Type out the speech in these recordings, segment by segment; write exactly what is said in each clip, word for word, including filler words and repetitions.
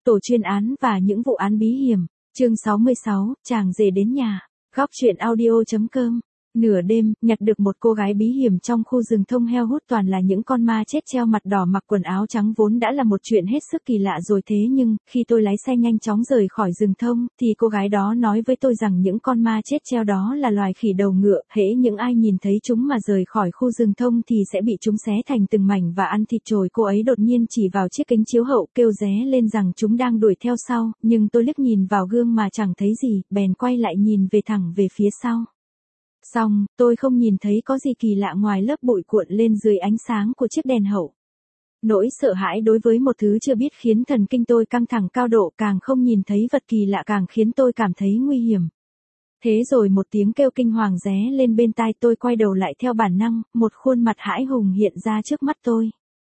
Tổ chuyên án và những vụ án bí hiểm, chương sáu mươi sáu, chàng rể đến nhà, góc truyện audio.com. Nửa đêm, nhặt được một cô gái bí hiểm trong khu rừng thông heo hút toàn là những con ma chết treo mặt đỏ mặc quần áo trắng vốn đã là một chuyện hết sức kỳ lạ rồi thế nhưng, khi tôi lái xe nhanh chóng rời khỏi rừng thông, thì cô gái đó nói với tôi rằng những con ma chết treo đó là loài khỉ đầu ngựa, hễ những ai nhìn thấy chúng mà rời khỏi khu rừng thông thì sẽ bị chúng xé thành từng mảnh và ăn thịt trồi. Cô ấy đột nhiên chỉ vào chiếc kính chiếu hậu kêu ré lên rằng chúng đang đuổi theo sau, nhưng tôi liếc nhìn vào gương mà chẳng thấy gì, bèn quay lại nhìn về thẳng về phía sau. Xong, tôi không nhìn thấy có gì kỳ lạ ngoài lớp bụi cuộn lên dưới ánh sáng của chiếc đèn hậu. Nỗi sợ hãi đối với một thứ chưa biết khiến thần kinh tôi căng thẳng cao độ, càng không nhìn thấy vật kỳ lạ càng khiến tôi cảm thấy nguy hiểm. Thế rồi một tiếng kêu kinh hoàng ré lên bên tai tôi, quay đầu lại theo bản năng, một khuôn mặt hãi hùng hiện ra trước mắt tôi.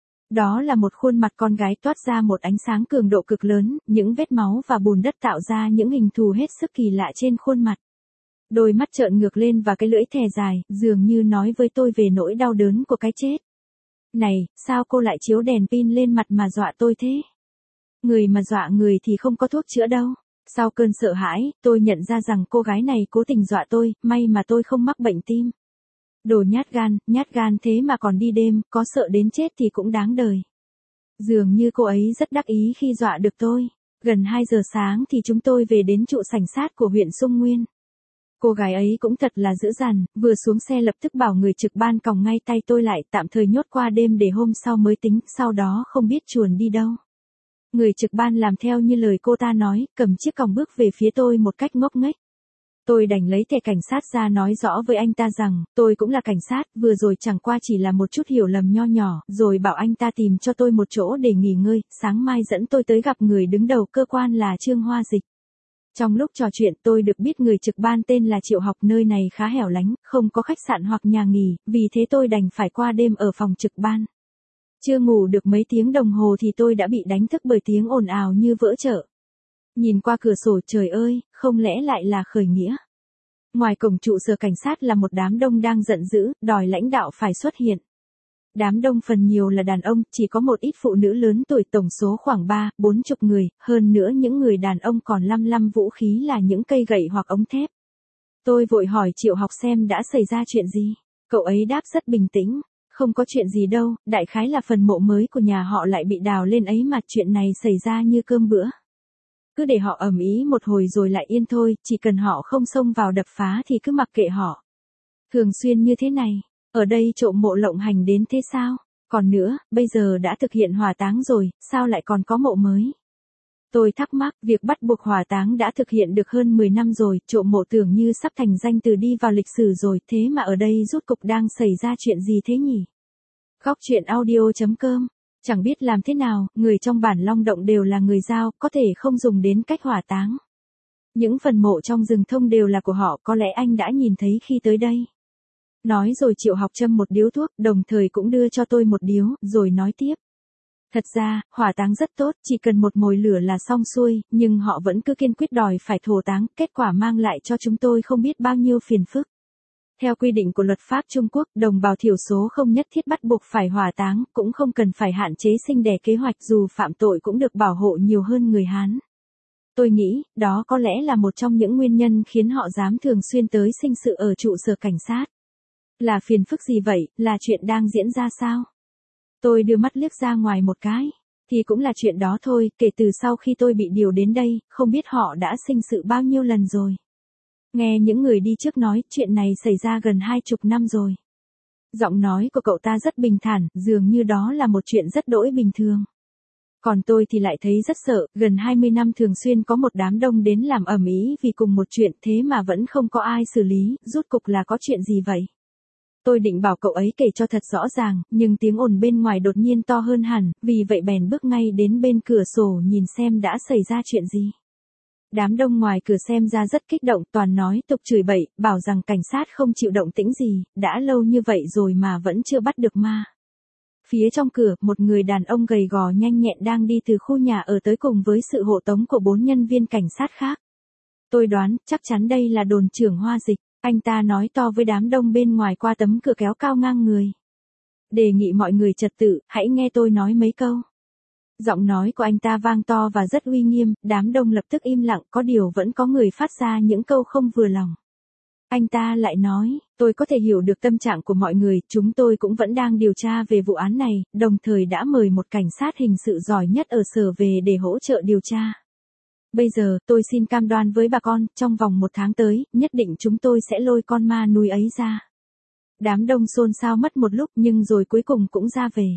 Đó là một khuôn mặt con gái toát ra một ánh sáng cường độ cực lớn, những vết máu và bùn đất tạo ra những hình thù hết sức kỳ lạ trên khuôn mặt. Đôi mắt trợn ngược lên và cái lưỡi thè dài, dường như nói với tôi về nỗi đau đớn của cái chết. Này, sao cô lại chiếu đèn pin lên mặt mà dọa tôi thế? Người mà dọa người thì không có thuốc chữa đâu. Sau cơn sợ hãi, tôi nhận ra rằng cô gái này cố tình dọa tôi, may mà tôi không mắc bệnh tim. Đồ nhát gan, nhát gan thế mà còn đi đêm, có sợ đến chết thì cũng đáng đời. Dường như cô ấy rất đắc ý khi dọa được tôi. Gần hai giờ sáng thì chúng tôi về đến trụ cảnh sát của huyện Sông Nguyên. Cô gái ấy cũng thật là dữ dằn, vừa xuống xe lập tức bảo người trực ban còng ngay tay tôi lại, tạm thời nhốt qua đêm để hôm sau mới tính, sau đó không biết chuồn đi đâu. Người trực ban làm theo như lời cô ta nói, cầm chiếc còng bước về phía tôi một cách ngốc nghếch. Tôi đành lấy thẻ cảnh sát ra nói rõ với anh ta rằng, tôi cũng là cảnh sát, vừa rồi chẳng qua chỉ là một chút hiểu lầm nho nhỏ, rồi bảo anh ta tìm cho tôi một chỗ để nghỉ ngơi, sáng mai dẫn tôi tới gặp người đứng đầu cơ quan là Trương Hoa Dịch. Trong lúc trò chuyện tôi được biết người trực ban tên là Triệu Học, nơi này khá hẻo lánh, không có khách sạn hoặc nhà nghỉ, vì thế tôi đành phải qua đêm ở phòng trực ban. Chưa ngủ được mấy tiếng đồng hồ thì tôi đã bị đánh thức bởi tiếng ồn ào như vỡ chợ. Nhìn qua cửa sổ, trời ơi, không lẽ lại là khởi nghĩa? Ngoài cổng trụ sở cảnh sát là một đám đông đang giận dữ, đòi lãnh đạo phải xuất hiện. Đám đông phần nhiều là đàn ông, chỉ có một ít phụ nữ lớn tuổi, tổng số khoảng ba, bốn chục người, hơn nữa những người đàn ông còn lăm lăm vũ khí là những cây gậy hoặc ống thép. Tôi vội hỏi Triệu Học xem đã xảy ra chuyện gì. Cậu ấy đáp rất bình tĩnh, không có chuyện gì đâu, đại khái là phần mộ mới của nhà họ lại bị đào lên ấy mà, chuyện này xảy ra như cơm bữa. Cứ để họ ầm ĩ một hồi rồi lại yên thôi, chỉ cần họ không xông vào đập phá thì cứ mặc kệ họ. Thường xuyên như thế này. Ở đây trộm mộ lộng hành đến thế sao? Còn nữa, bây giờ đã thực hiện hỏa táng rồi, sao lại còn có mộ mới? Tôi thắc mắc, việc bắt buộc hỏa táng đã thực hiện được hơn mười năm rồi, trộm mộ tưởng như sắp thành danh từ đi vào lịch sử rồi, thế mà ở đây rốt cục đang xảy ra chuyện gì thế nhỉ? Góc truyện audio.com. Chẳng biết làm thế nào, người trong bản Long Động đều là người Dao, có thể không dùng đến cách hỏa táng. Những phần mộ trong rừng thông đều là của họ, có lẽ anh đã nhìn thấy khi tới đây. Nói rồi Triệu Học châm một điếu thuốc, đồng thời cũng đưa cho tôi một điếu, rồi nói tiếp. Thật ra, hỏa táng rất tốt, chỉ cần một mồi lửa là xong xuôi, nhưng họ vẫn cứ kiên quyết đòi phải thổ táng, kết quả mang lại cho chúng tôi không biết bao nhiêu phiền phức. Theo quy định của luật pháp Trung Quốc, đồng bào thiểu số không nhất thiết bắt buộc phải hỏa táng, cũng không cần phải hạn chế sinh đẻ kế hoạch, dù phạm tội cũng được bảo hộ nhiều hơn người Hán. Tôi nghĩ, đó có lẽ là một trong những nguyên nhân khiến họ dám thường xuyên tới sinh sự ở trụ sở cảnh sát. Là phiền phức gì vậy, là chuyện đang diễn ra sao? Tôi đưa mắt liếc ra ngoài một cái. Thì cũng là chuyện đó thôi, kể từ sau khi tôi bị điều đến đây, không biết họ đã sinh sự bao nhiêu lần rồi. Nghe những người đi trước nói, chuyện này xảy ra gần hai chục năm rồi. Giọng nói của cậu ta rất bình thản, dường như đó là một chuyện rất đỗi bình thường. Còn tôi thì lại thấy rất sợ, gần hai mươi năm thường xuyên có một đám đông đến làm ầm ĩ vì cùng một chuyện, thế mà vẫn không có ai xử lý, rốt cục là có chuyện gì vậy? Tôi định bảo cậu ấy kể cho thật rõ ràng, nhưng tiếng ồn bên ngoài đột nhiên to hơn hẳn, vì vậy bèn bước ngay đến bên cửa sổ nhìn xem đã xảy ra chuyện gì. Đám đông ngoài cửa xem ra rất kích động, toàn nói tục chửi bậy, bảo rằng cảnh sát không chịu động tĩnh gì, đã lâu như vậy rồi mà vẫn chưa bắt được ma. Phía trong cửa, một người đàn ông gầy gò nhanh nhẹn đang đi từ khu nhà ở tới cùng với sự hộ tống của bốn nhân viên cảnh sát khác. Tôi đoán, chắc chắn đây là đồn trưởng Hoa Dịch. Anh ta nói to với đám đông bên ngoài qua tấm cửa kéo cao ngang người. Đề nghị mọi người trật tự, hãy nghe tôi nói mấy câu. Giọng nói của anh ta vang to và rất uy nghiêm, đám đông lập tức im lặng, có điều vẫn có người phát ra những câu không vừa lòng. Anh ta lại nói, tôi có thể hiểu được tâm trạng của mọi người, chúng tôi cũng vẫn đang điều tra về vụ án này, đồng thời đã mời một cảnh sát hình sự giỏi nhất ở sở về để hỗ trợ điều tra. Bây giờ, tôi xin cam đoan với bà con, trong vòng một tháng tới, nhất định chúng tôi sẽ lôi con ma núi ấy ra. Đám đông xôn xao mất một lúc nhưng rồi cuối cùng cũng ra về.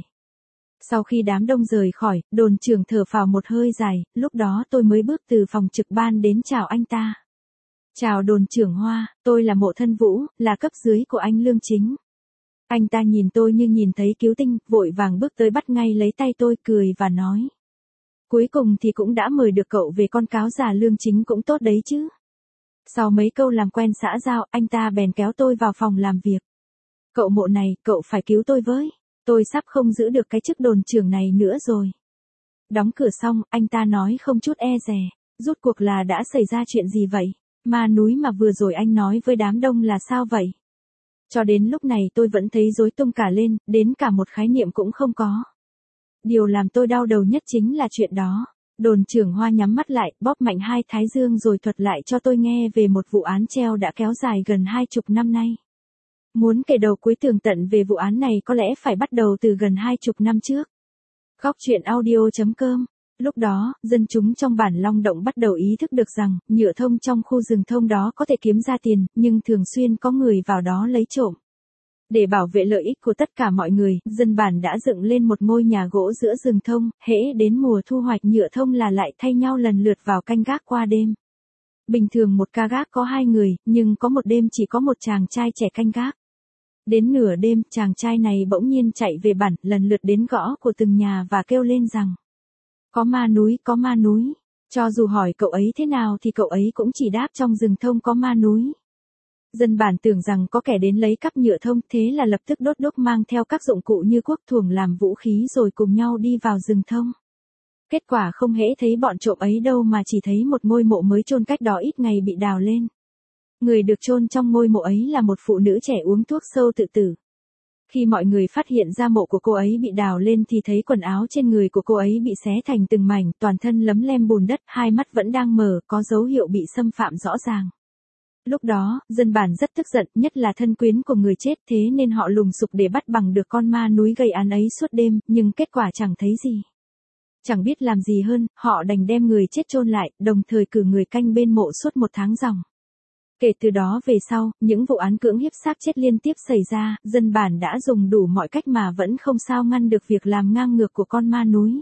Sau khi đám đông rời khỏi, đồn trưởng thở phào một hơi dài, lúc đó tôi mới bước từ phòng trực ban đến chào anh ta. Chào đồn trưởng Hoa, tôi là Mộ Thân Vũ, là cấp dưới của anh Lương Chính. Anh ta nhìn tôi như nhìn thấy cứu tinh, vội vàng bước tới bắt ngay lấy tay tôi cười và nói. Cuối cùng thì cũng đã mời được cậu về, con cáo già Lương Chính cũng tốt đấy chứ. Sau mấy câu làm quen xã giao, anh ta bèn kéo tôi vào phòng làm việc. Cậu Mộ này, cậu phải cứu tôi với. Tôi sắp không giữ được cái chức đồn trưởng này nữa rồi. Đóng cửa xong, anh ta nói không chút e dè. Rốt cuộc là đã xảy ra chuyện gì vậy? Ma núi mà vừa rồi anh nói với đám đông là sao vậy? Cho đến lúc này tôi vẫn thấy rối tung cả lên, đến cả một khái niệm cũng không có. Điều làm tôi đau đầu nhất chính là chuyện đó. Đồn trưởng Hoa nhắm mắt lại, bóp mạnh hai thái dương rồi thuật lại cho tôi nghe về một vụ án treo đã kéo dài gần hai chục năm nay. Muốn kể đầu cuối tường tận về vụ án này có lẽ phải bắt đầu từ gần hai chục năm trước. Góc truyện audio chấm com. Lúc đó, dân chúng trong bản Long Động bắt đầu ý thức được rằng, nhựa thông trong khu rừng thông đó có thể kiếm ra tiền, nhưng thường xuyên có người vào đó lấy trộm. Để bảo vệ lợi ích của tất cả mọi người, dân bản đã dựng lên một ngôi nhà gỗ giữa rừng thông, hễ đến mùa thu hoạch nhựa thông là lại thay nhau lần lượt vào canh gác qua đêm. Bình thường một ca gác có hai người, nhưng có một đêm chỉ có một chàng trai trẻ canh gác. Đến nửa đêm, chàng trai này bỗng nhiên chạy về bản, lần lượt đến gõ của từng nhà và kêu lên rằng có ma núi, có ma núi. Cho dù hỏi cậu ấy thế nào thì cậu ấy cũng chỉ đáp trong rừng thông có ma núi. Dân bản tưởng rằng có kẻ đến lấy cắp nhựa thông, thế là lập tức đốt đốt mang theo các dụng cụ như cuốc thuồng làm vũ khí rồi cùng nhau đi vào rừng thông. Kết quả không hễ thấy bọn trộm ấy đâu mà chỉ thấy một ngôi mộ mới chôn cách đó ít ngày bị đào lên. Người được chôn trong ngôi mộ ấy là một phụ nữ trẻ uống thuốc sâu tự tử. Khi mọi người phát hiện ra mộ của cô ấy bị đào lên thì thấy quần áo trên người của cô ấy bị xé thành từng mảnh, toàn thân lấm lem bùn đất, hai mắt vẫn đang mở, có dấu hiệu bị xâm phạm rõ ràng. Lúc đó, dân bản rất tức giận, nhất là thân quyến của người chết, thế nên họ lùng sục để bắt bằng được con ma núi gây án ấy suốt đêm, nhưng kết quả chẳng thấy gì. Chẳng biết làm gì hơn, họ đành đem người chết chôn lại, đồng thời cử người canh bên mộ suốt một tháng ròng. Kể từ đó về sau, những vụ án cưỡng hiếp xác chết liên tiếp xảy ra, dân bản đã dùng đủ mọi cách mà vẫn không sao ngăn được việc làm ngang ngược của con ma núi.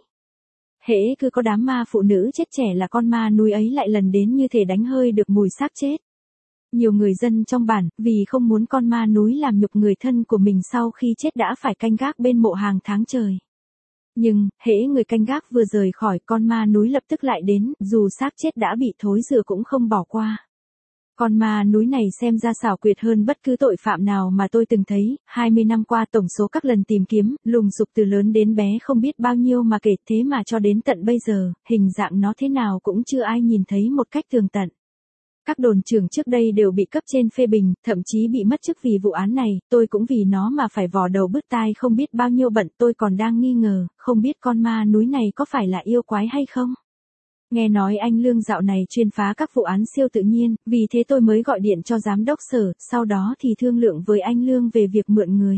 Hễ cứ có đám ma phụ nữ chết trẻ là con ma núi ấy lại lần đến như thể đánh hơi được mùi xác chết. Nhiều người dân trong bản, vì không muốn con ma núi làm nhục người thân của mình sau khi chết đã phải canh gác bên mộ hàng tháng trời. Nhưng, hễ người canh gác vừa rời khỏi, con ma núi lập tức lại đến, dù xác chết đã bị thối rữa cũng không bỏ qua. Con ma núi này xem ra xảo quyệt hơn bất cứ tội phạm nào mà tôi từng thấy, hai mươi năm qua tổng số các lần tìm kiếm, lùng sục từ lớn đến bé không biết bao nhiêu mà kể, thế mà cho đến tận bây giờ, hình dạng nó thế nào cũng chưa ai nhìn thấy một cách tường tận. Các đồn trưởng trước đây đều bị cấp trên phê bình, thậm chí bị mất chức vì vụ án này, tôi cũng vì nó mà phải vò đầu bứt tai không biết bao nhiêu bận, tôi còn đang nghi ngờ, không biết con ma núi này có phải là yêu quái hay không. Nghe nói anh Lương dạo này chuyên phá các vụ án siêu tự nhiên, vì thế tôi mới gọi điện cho giám đốc sở, sau đó thì thương lượng với anh Lương về việc mượn người.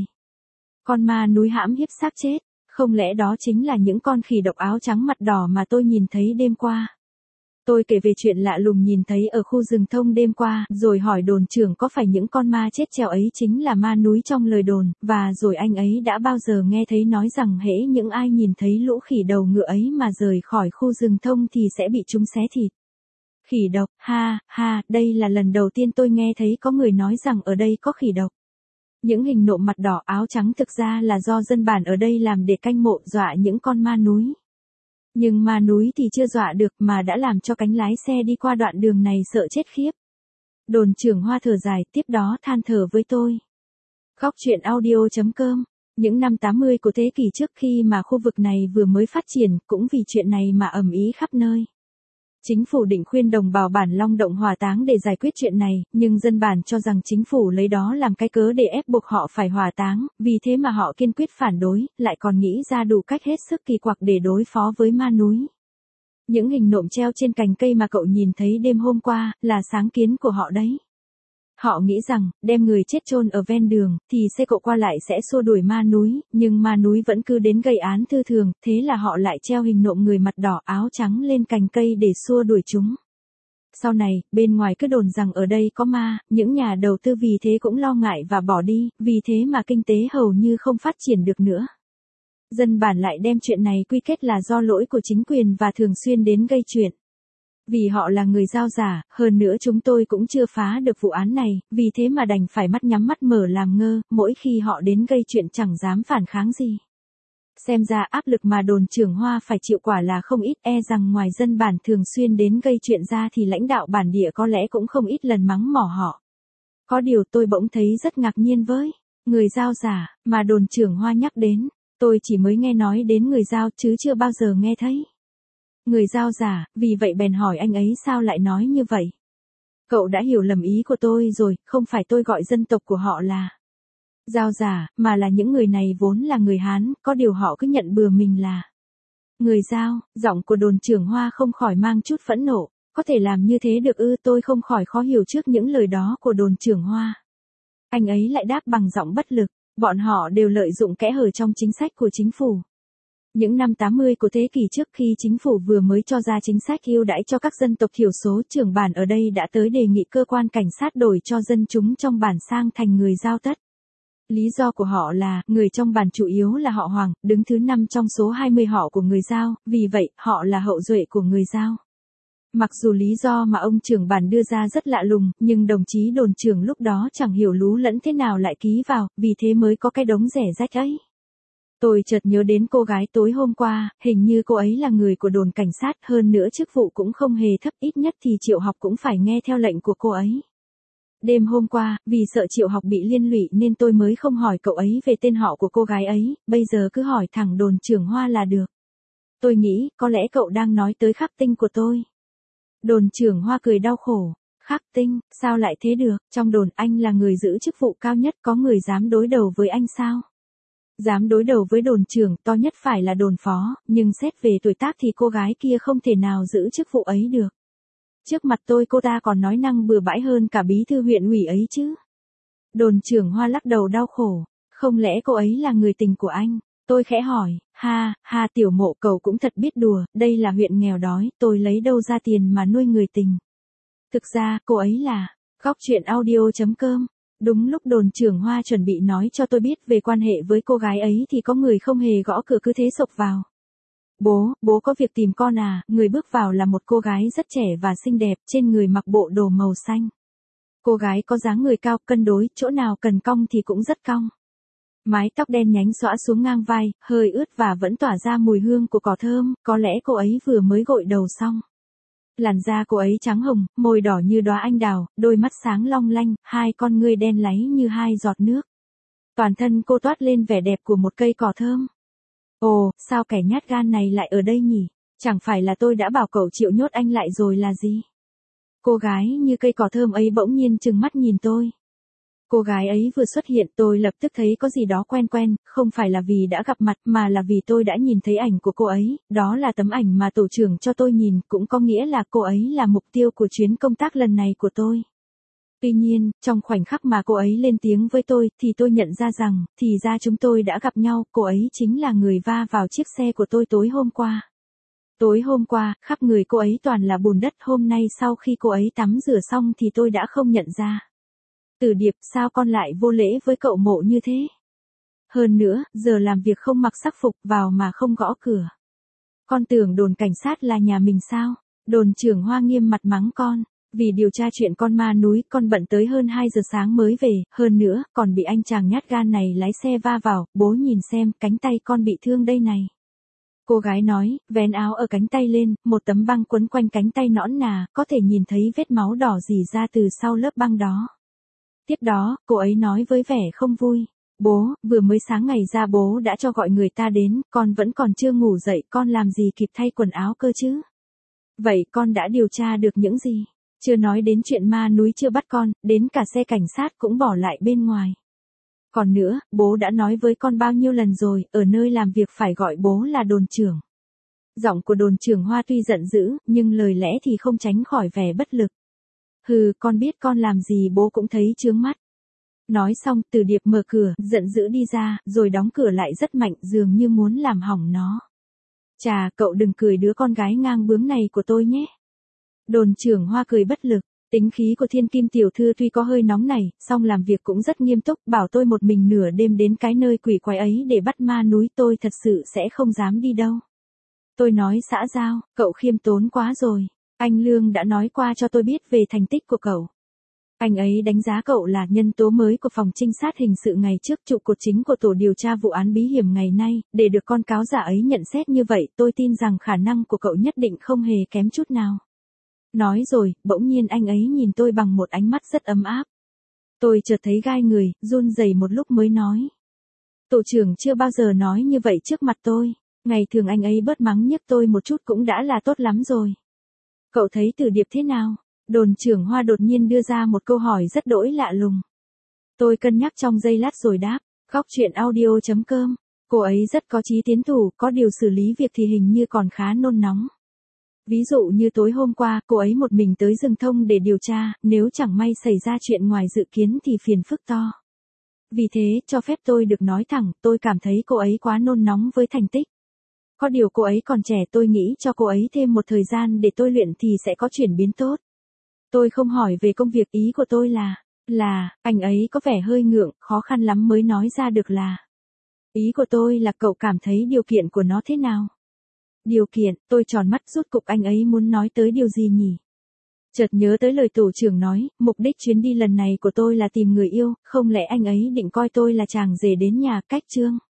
Con ma núi hãm hiếp xác chết, không lẽ đó chính là những con khỉ độc áo trắng mặt đỏ mà tôi nhìn thấy đêm qua. Tôi kể về chuyện lạ lùng nhìn thấy ở khu rừng thông đêm qua, rồi hỏi đồn trưởng có phải những con ma chết treo ấy chính là ma núi trong lời đồn, và rồi anh ấy đã bao giờ nghe thấy nói rằng hễ những ai nhìn thấy lũ khỉ đầu ngựa ấy mà rời khỏi khu rừng thông thì sẽ bị chúng xé thịt. Khỉ độc, ha, ha, đây là lần đầu tiên tôi nghe thấy có người nói rằng ở đây có khỉ độc. Những hình nộm mặt đỏ áo trắng thực ra là do dân bản ở đây làm để canh mộ dọa những con ma núi. Nhưng ma núi thì chưa dọa được mà đã làm cho cánh lái xe đi qua đoạn đường này sợ chết khiếp. Đồn trưởng Hoa thở dài, tiếp đó than thở với tôi. Góc truyện audio chấm com. Những năm tám mươi của thế kỷ trước khi mà khu vực này vừa mới phát triển, cũng vì chuyện này mà ầm ĩ khắp nơi. Chính phủ định khuyên đồng bào bản Long Động hỏa táng để giải quyết chuyện này, nhưng dân bản cho rằng chính phủ lấy đó làm cái cớ để ép buộc họ phải hỏa táng, vì thế mà họ kiên quyết phản đối, lại còn nghĩ ra đủ cách hết sức kỳ quặc để đối phó với ma núi. Những hình nộm treo trên cành cây mà cậu nhìn thấy đêm hôm qua, là sáng kiến của họ đấy. Họ nghĩ rằng, đem người chết chôn ở ven đường, thì xe cộ qua lại sẽ xua đuổi ma núi, nhưng ma núi vẫn cứ đến gây án tư thường, thế là họ lại treo hình nộm người mặt đỏ áo trắng lên cành cây để xua đuổi chúng. Sau này, bên ngoài cứ đồn rằng ở đây có ma, những nhà đầu tư vì thế cũng lo ngại và bỏ đi, vì thế mà kinh tế hầu như không phát triển được nữa. Dân bản lại đem chuyện này quy kết là do lỗi của chính quyền và thường xuyên đến gây chuyện. Vì họ là người giao giả, hơn nữa chúng tôi cũng chưa phá được vụ án này, vì thế mà đành phải mắt nhắm mắt mở làm ngơ, mỗi khi họ đến gây chuyện chẳng dám phản kháng gì. Xem ra áp lực mà đồn trưởng Hoa phải chịu quả là không ít, e rằng ngoài dân bản thường xuyên đến gây chuyện ra thì lãnh đạo bản địa có lẽ cũng không ít lần mắng mỏ họ. Có điều tôi bỗng thấy rất ngạc nhiên với người giao giả mà đồn trưởng Hoa nhắc đến, tôi chỉ mới nghe nói đến người giao chứ chưa bao giờ nghe thấy. Người giao giả, vì vậy bèn hỏi anh ấy sao lại nói như vậy. Cậu đã hiểu lầm ý của tôi rồi, không phải tôi gọi dân tộc của họ là giao giả, mà là những người này vốn là người Hán, có điều họ cứ nhận bừa mình là người giao. Giọng của đồn trưởng Hoa không khỏi mang chút phẫn nộ, có thể làm như thế được ư? Tôi không khỏi khó hiểu trước những lời đó của đồn trưởng Hoa. Anh ấy lại đáp bằng giọng bất lực, bọn họ đều lợi dụng kẽ hở trong chính sách của chính phủ. Những năm tám mươi của thế kỷ trước, khi chính phủ vừa mới cho ra chính sách ưu đãi cho các dân tộc thiểu số, trưởng bản ở đây đã tới đề nghị cơ quan cảnh sát đổi cho dân chúng trong bản sang thành người Dao tất. Lý do của họ là, người trong bản chủ yếu là họ Hoàng, đứng thứ năm trong số hai mươi họ của người Dao, vì vậy, họ là hậu duệ của người Dao. Mặc dù lý do mà ông trưởng bản đưa ra rất lạ lùng, nhưng đồng chí đồn trưởng lúc đó chẳng hiểu lú lẫn thế nào lại ký vào, vì thế mới có cái đống rẻ rách ấy. Tôi chợt nhớ đến cô gái tối hôm qua, hình như cô ấy là người của đồn cảnh sát, hơn nữa chức vụ cũng không hề thấp, ít nhất thì Triệu Học cũng phải nghe theo lệnh của cô ấy. Đêm hôm qua, vì sợ Triệu Học bị liên lụy nên tôi mới không hỏi cậu ấy về tên họ của cô gái ấy, bây giờ cứ hỏi thẳng đồn trưởng Hoa là được. Tôi nghĩ, có lẽ cậu đang nói tới Khắc Tinh của tôi. Đồn trưởng Hoa cười đau khổ. Khắc Tinh, sao lại thế được, trong đồn anh là người giữ chức vụ cao nhất, có người dám đối đầu với anh sao? Dám đối đầu với đồn trưởng, to nhất phải là đồn phó, nhưng xét về tuổi tác thì cô gái kia không thể nào giữ chức vụ ấy được. Trước mặt tôi cô ta còn nói năng bừa bãi hơn cả bí thư huyện ủy ấy chứ. Đồn trưởng Hoa lắc đầu đau khổ, không lẽ cô ấy là người tình của anh? Tôi khẽ hỏi, ha, ha Tiểu Mộ cậu cũng thật biết đùa, đây là huyện nghèo đói, tôi lấy đâu ra tiền mà nuôi người tình. Thực ra, cô ấy là, góc chuyện audio chấm com. Đúng lúc đồn trưởng Hoa chuẩn bị nói cho tôi biết về quan hệ với cô gái ấy thì có người không hề gõ cửa cứ thế xộc vào. Bố, bố có việc tìm con à? Người bước vào là một cô gái rất trẻ và xinh đẹp, trên người mặc bộ đồ màu xanh. Cô gái có dáng người cao, cân đối, chỗ nào cần cong thì cũng rất cong. Mái tóc đen nhánh xõa xuống ngang vai, hơi ướt và vẫn tỏa ra mùi hương của cỏ thơm, có lẽ cô ấy vừa mới gội đầu xong. Làn da cô ấy trắng hồng, môi đỏ như đóa anh đào, đôi mắt sáng long lanh, hai con ngươi đen láy như hai giọt nước. Toàn thân cô toát lên vẻ đẹp của một cây cỏ thơm. Ồ, sao kẻ nhát gan này lại ở đây nhỉ? Chẳng phải là tôi đã bảo cậu Triệu nhốt anh lại rồi là gì? Cô gái như cây cỏ thơm ấy bỗng nhiên trừng mắt nhìn tôi. Cô gái ấy vừa xuất hiện tôi lập tức thấy có gì đó quen quen, không phải là vì đã gặp mặt mà là vì tôi đã nhìn thấy ảnh của cô ấy, đó là tấm ảnh mà tổ trưởng cho tôi nhìn, cũng có nghĩa là cô ấy là mục tiêu của chuyến công tác lần này của tôi. Tuy nhiên, trong khoảnh khắc mà cô ấy lên tiếng với tôi, thì tôi nhận ra rằng, thì ra chúng tôi đã gặp nhau, cô ấy chính là người va vào chiếc xe của tôi tối hôm qua. Tối hôm qua, khắp người cô ấy toàn là bùn đất, hôm nay sau khi cô ấy tắm rửa xong thì tôi đã không nhận ra. Từ Điệp, sao con lại vô lễ với cậu Mộ như thế? Hơn nữa, giờ làm việc không mặc sắc phục vào mà không gõ cửa. Con tưởng đồn cảnh sát là nhà mình sao? Đồn trưởng Hoa nghiêm mặt mắng con. Vì điều tra chuyện con ma núi, con bận tới hơn hai giờ sáng mới về, hơn nữa, còn bị anh chàng nhát gan này lái xe va vào, bố nhìn xem, cánh tay con bị thương đây này. Cô gái nói, vén áo ở cánh tay lên, một tấm băng quấn quanh cánh tay nõn nà, có thể nhìn thấy vết máu đỏ rỉ ra từ sau lớp băng đó. Tiếp đó, cô ấy nói với vẻ không vui. Bố, vừa mới sáng ngày ra bố đã cho gọi người ta đến, con vẫn còn chưa ngủ dậy, con làm gì kịp thay quần áo cơ chứ? Vậy con đã điều tra được những gì? Chưa nói đến chuyện ma núi chưa bắt con, đến cả xe cảnh sát cũng bỏ lại bên ngoài. Còn nữa, bố đã nói với con bao nhiêu lần rồi, ở nơi làm việc phải gọi bố là đồn trưởng. Giọng của đồn trưởng Hoa tuy giận dữ, nhưng lời lẽ thì không tránh khỏi vẻ bất lực. Hừ, con biết con làm gì bố cũng thấy chướng mắt. Nói xong, Từ Điệp mở cửa, giận dữ đi ra, rồi đóng cửa lại rất mạnh, dường như muốn làm hỏng nó. Chà, cậu đừng cười đứa con gái ngang bướng này của tôi nhé. Đồn trưởng Hoa cười bất lực. Tính khí của Thiên Kim tiểu thư tuy có hơi nóng này, song làm việc cũng rất nghiêm túc, bảo tôi một mình nửa đêm đến cái nơi quỷ quái ấy để bắt ma núi, tôi thật sự sẽ không dám đi đâu. Tôi nói xã giao, cậu khiêm tốn quá rồi. Anh Lương đã nói qua cho tôi biết về thành tích của cậu. Anh ấy đánh giá cậu là nhân tố mới của phòng trinh sát hình sự ngày trước, trụ cột chính của tổ điều tra vụ án bí hiểm ngày nay, để được con cáo giả ấy nhận xét như vậy, tôi tin rằng khả năng của cậu nhất định không hề kém chút nào. Nói rồi, bỗng nhiên anh ấy nhìn tôi bằng một ánh mắt rất ấm áp. Tôi chợt thấy gai người, run rẩy một lúc mới nói. Tổ trưởng chưa bao giờ nói như vậy trước mặt tôi, ngày thường anh ấy bớt mắng nhức tôi một chút cũng đã là tốt lắm rồi. Cậu thấy Từ Điệp thế nào? Đồn trưởng Hoa đột nhiên đưa ra một câu hỏi rất đỗi lạ lùng. Tôi cân nhắc trong giây lát rồi đáp, góc chuyện audio chấm com. Cô ấy rất có chí tiến thủ, có điều xử lý việc thì hình như còn khá nôn nóng. Ví dụ như tối hôm qua, cô ấy một mình tới rừng thông để điều tra, nếu chẳng may xảy ra chuyện ngoài dự kiến thì phiền phức to. Vì thế, cho phép tôi được nói thẳng, tôi cảm thấy cô ấy quá nôn nóng với thành tích. Có điều cô ấy còn trẻ, tôi nghĩ cho cô ấy thêm một thời gian để tôi luyện thì sẽ có chuyển biến tốt. Tôi không hỏi về công việc, ý của tôi là, là, anh ấy có vẻ hơi ngượng, khó khăn lắm mới nói ra được là. Ý của tôi là cậu cảm thấy điều kiện của nó thế nào? Điều kiện, tôi tròn mắt rút cục, anh ấy muốn nói tới điều gì nhỉ? Chợt nhớ tới lời tổ trưởng nói, mục đích chuyến đi lần này của tôi là tìm người yêu, không lẽ anh ấy định coi tôi là chàng rể đến nhà, cách chương.